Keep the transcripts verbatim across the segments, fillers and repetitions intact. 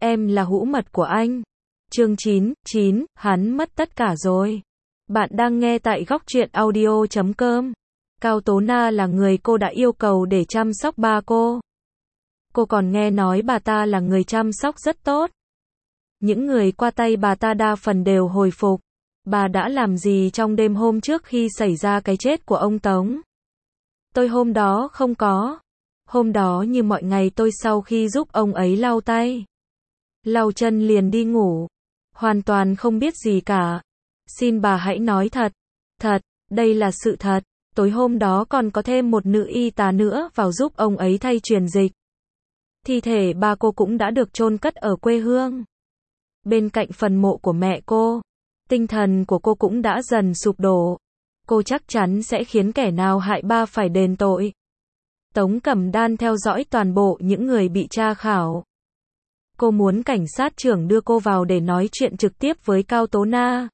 em là hũ mật của anh. Chương chín, chín, hắn mất tất cả rồi. Bạn đang nghe tại góc truyện audio chấm com. Cao Tố Na là người cô đã yêu cầu để chăm sóc ba cô. Cô còn nghe nói bà ta là người chăm sóc rất tốt. Những người qua tay bà ta đa phần đều hồi phục. Bà đã làm gì trong đêm hôm trước khi xảy ra cái chết của ông Tống? Tôi hôm đó không có. Hôm đó như mọi ngày tôi sau khi giúp ông ấy lau tay, lau chân liền đi ngủ. Hoàn toàn không biết gì cả. Xin bà hãy nói thật. Thật, đây là sự thật. Tối hôm đó còn có thêm một nữ y tá nữa vào giúp ông ấy thay truyền dịch. Thi thể ba cô cũng đã được chôn cất ở quê hương, bên cạnh phần mộ của mẹ cô. Tinh thần của cô cũng đã dần sụp đổ. Cô chắc chắn sẽ khiến kẻ nào hại ba phải đền tội. Tống Cẩm Đan theo dõi toàn bộ những người bị tra khảo. Cô muốn cảnh sát trưởng đưa cô vào để nói chuyện trực tiếp với Cao Tố Na.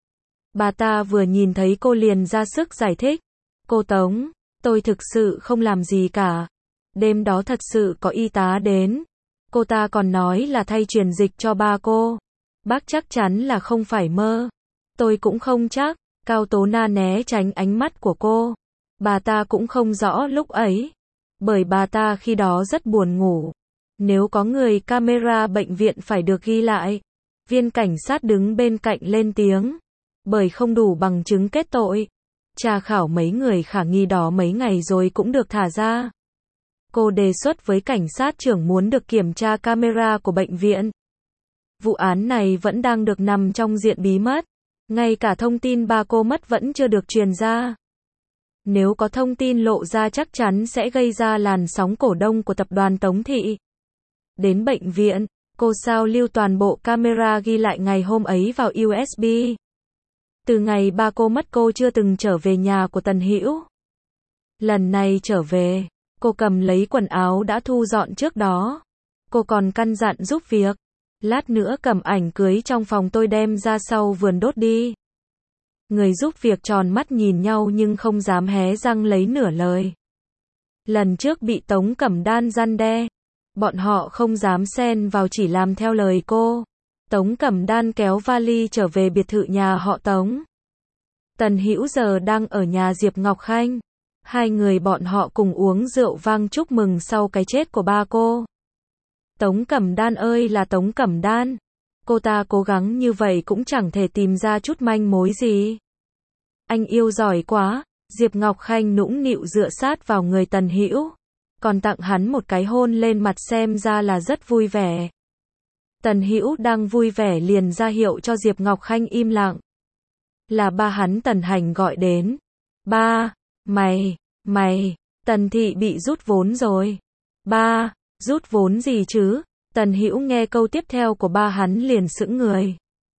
Bà ta vừa nhìn thấy cô liền ra sức giải thích. Cô Tống, tôi thực sự không làm gì cả. Đêm đó thật sự có y tá đến. Cô ta còn nói là thay truyền dịch cho ba cô. Bác chắc chắn là không phải mơ. Tôi cũng không chắc. Cao Tố Na né tránh ánh mắt của cô. Bà ta cũng không rõ lúc ấy. Bởi bà ta khi đó rất buồn ngủ. Nếu có người camera bệnh viện phải được ghi lại. Viên cảnh sát đứng bên cạnh lên tiếng. Bởi không đủ bằng chứng kết tội. Tra khảo mấy người khả nghi đó mấy ngày rồi cũng được thả ra. Cô đề xuất với cảnh sát trưởng muốn được kiểm tra camera của bệnh viện. Vụ án này vẫn đang được nằm trong diện bí mật. Ngay cả thông tin ba cô mất vẫn chưa được truyền ra. Nếu có thông tin lộ ra chắc chắn sẽ gây ra làn sóng cổ đông của tập đoàn Tống Thị. Đến bệnh viện, cô sao lưu toàn bộ camera ghi lại ngày hôm ấy vào u ét bê. Từ ngày ba cô mất cô chưa từng trở về nhà của Tần Hữu. Lần này trở về, cô cầm lấy quần áo đã thu dọn trước đó. Cô còn căn dặn giúp việc. Lát nữa cầm ảnh cưới trong phòng tôi đem ra sau vườn đốt đi. Người giúp việc tròn mắt nhìn nhau nhưng không dám hé răng lấy nửa lời. Lần trước bị Tống Cẩm Đan răn đe. Bọn họ không dám xen vào chỉ làm theo lời cô. Tống Cẩm Đan kéo vali trở về biệt thự nhà họ Tống. Tần Hữu giờ đang ở nhà Diệp Ngọc Khanh. Hai người bọn họ cùng uống rượu vang chúc mừng sau cái chết của ba cô. Tống Cẩm Đan ơi là Tống Cẩm Đan. Cô ta cố gắng như vậy cũng chẳng thể tìm ra chút manh mối gì. Anh yêu giỏi quá. Diệp Ngọc Khanh nũng nịu dựa sát vào người Tần Hữu. Còn tặng hắn một cái hôn lên mặt xem ra là rất vui vẻ. Tần Hữu đang vui vẻ liền ra hiệu cho Diệp Ngọc Khanh im lặng. Là ba hắn Tần Hành gọi đến. Ba, mày, mày, Tần Thị bị rút vốn rồi. Ba, rút vốn gì chứ? Tần Hữu nghe câu tiếp theo của ba hắn liền sững người.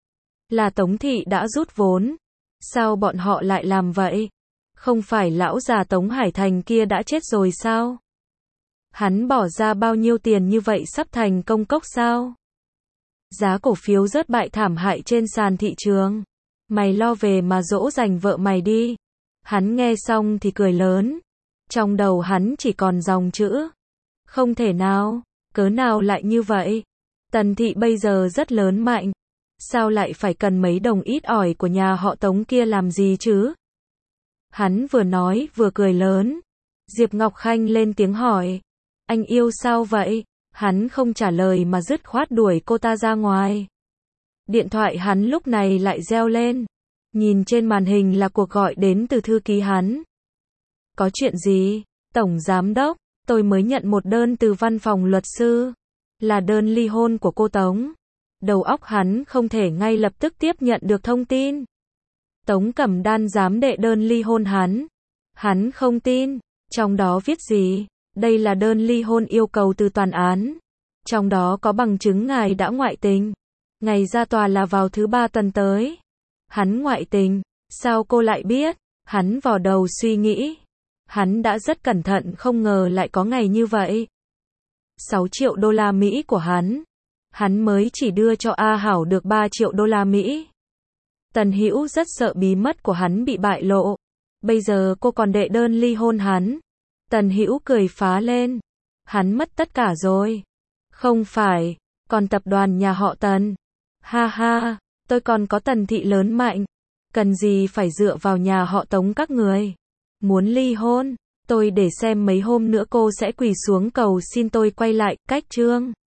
Là Tống Thị đã rút vốn. Sao bọn họ lại làm vậy? Không phải lão già Tống Hải Thành kia đã chết rồi sao? Hắn bỏ ra bao nhiêu tiền như vậy sắp thành công cốc sao? Giá cổ phiếu rớt bại thảm hại trên sàn thị trường. Mày lo về mà dỗ dành vợ mày đi. Hắn nghe xong thì cười lớn. Trong đầu hắn chỉ còn dòng chữ. Không thể nào, cớ nào lại như vậy? Tần Thị bây giờ rất lớn mạnh. Sao lại phải cần mấy đồng ít ỏi của nhà họ Tống kia làm gì chứ? Hắn vừa nói vừa cười lớn. Diệp Ngọc Khanh lên tiếng hỏi. Anh yêu sao vậy? Hắn không trả lời mà dứt khoát đuổi cô ta ra ngoài. Điện thoại hắn lúc này lại reo lên. Nhìn trên màn hình là cuộc gọi đến từ thư ký hắn. Có chuyện gì? Tổng Giám đốc, tôi mới nhận một đơn từ văn phòng luật sư. Là đơn ly hôn của cô Tống. Đầu óc hắn không thể ngay lập tức tiếp nhận được thông tin. Tống Cẩm Đan dám đệ đơn ly hôn hắn. Hắn không tin. Trong đó viết gì? Đây là đơn ly hôn yêu cầu từ tòa án. Trong đó có bằng chứng ngài đã ngoại tình. Ngày ra tòa là vào thứ ba tuần tới. Hắn ngoại tình. Sao cô lại biết? Hắn vò đầu suy nghĩ. Hắn đã rất cẩn thận không ngờ lại có ngày như vậy. sáu triệu đô la Mỹ của hắn. Hắn mới chỉ đưa cho A Hảo được ba triệu đô la Mỹ. Tần Hữu rất sợ bí mật của hắn bị bại lộ. Bây giờ cô còn đệ đơn ly hôn hắn. Tần Hữu cười phá lên. Hắn mất tất cả rồi. Không phải. Còn tập đoàn nhà họ Tần? Ha ha, tôi còn có Tần thị lớn mạnh. Cần gì phải dựa vào nhà họ Tống các người. Muốn ly hôn? Tôi để xem mấy hôm nữa cô sẽ quỳ xuống cầu xin tôi quay lại, cách chương.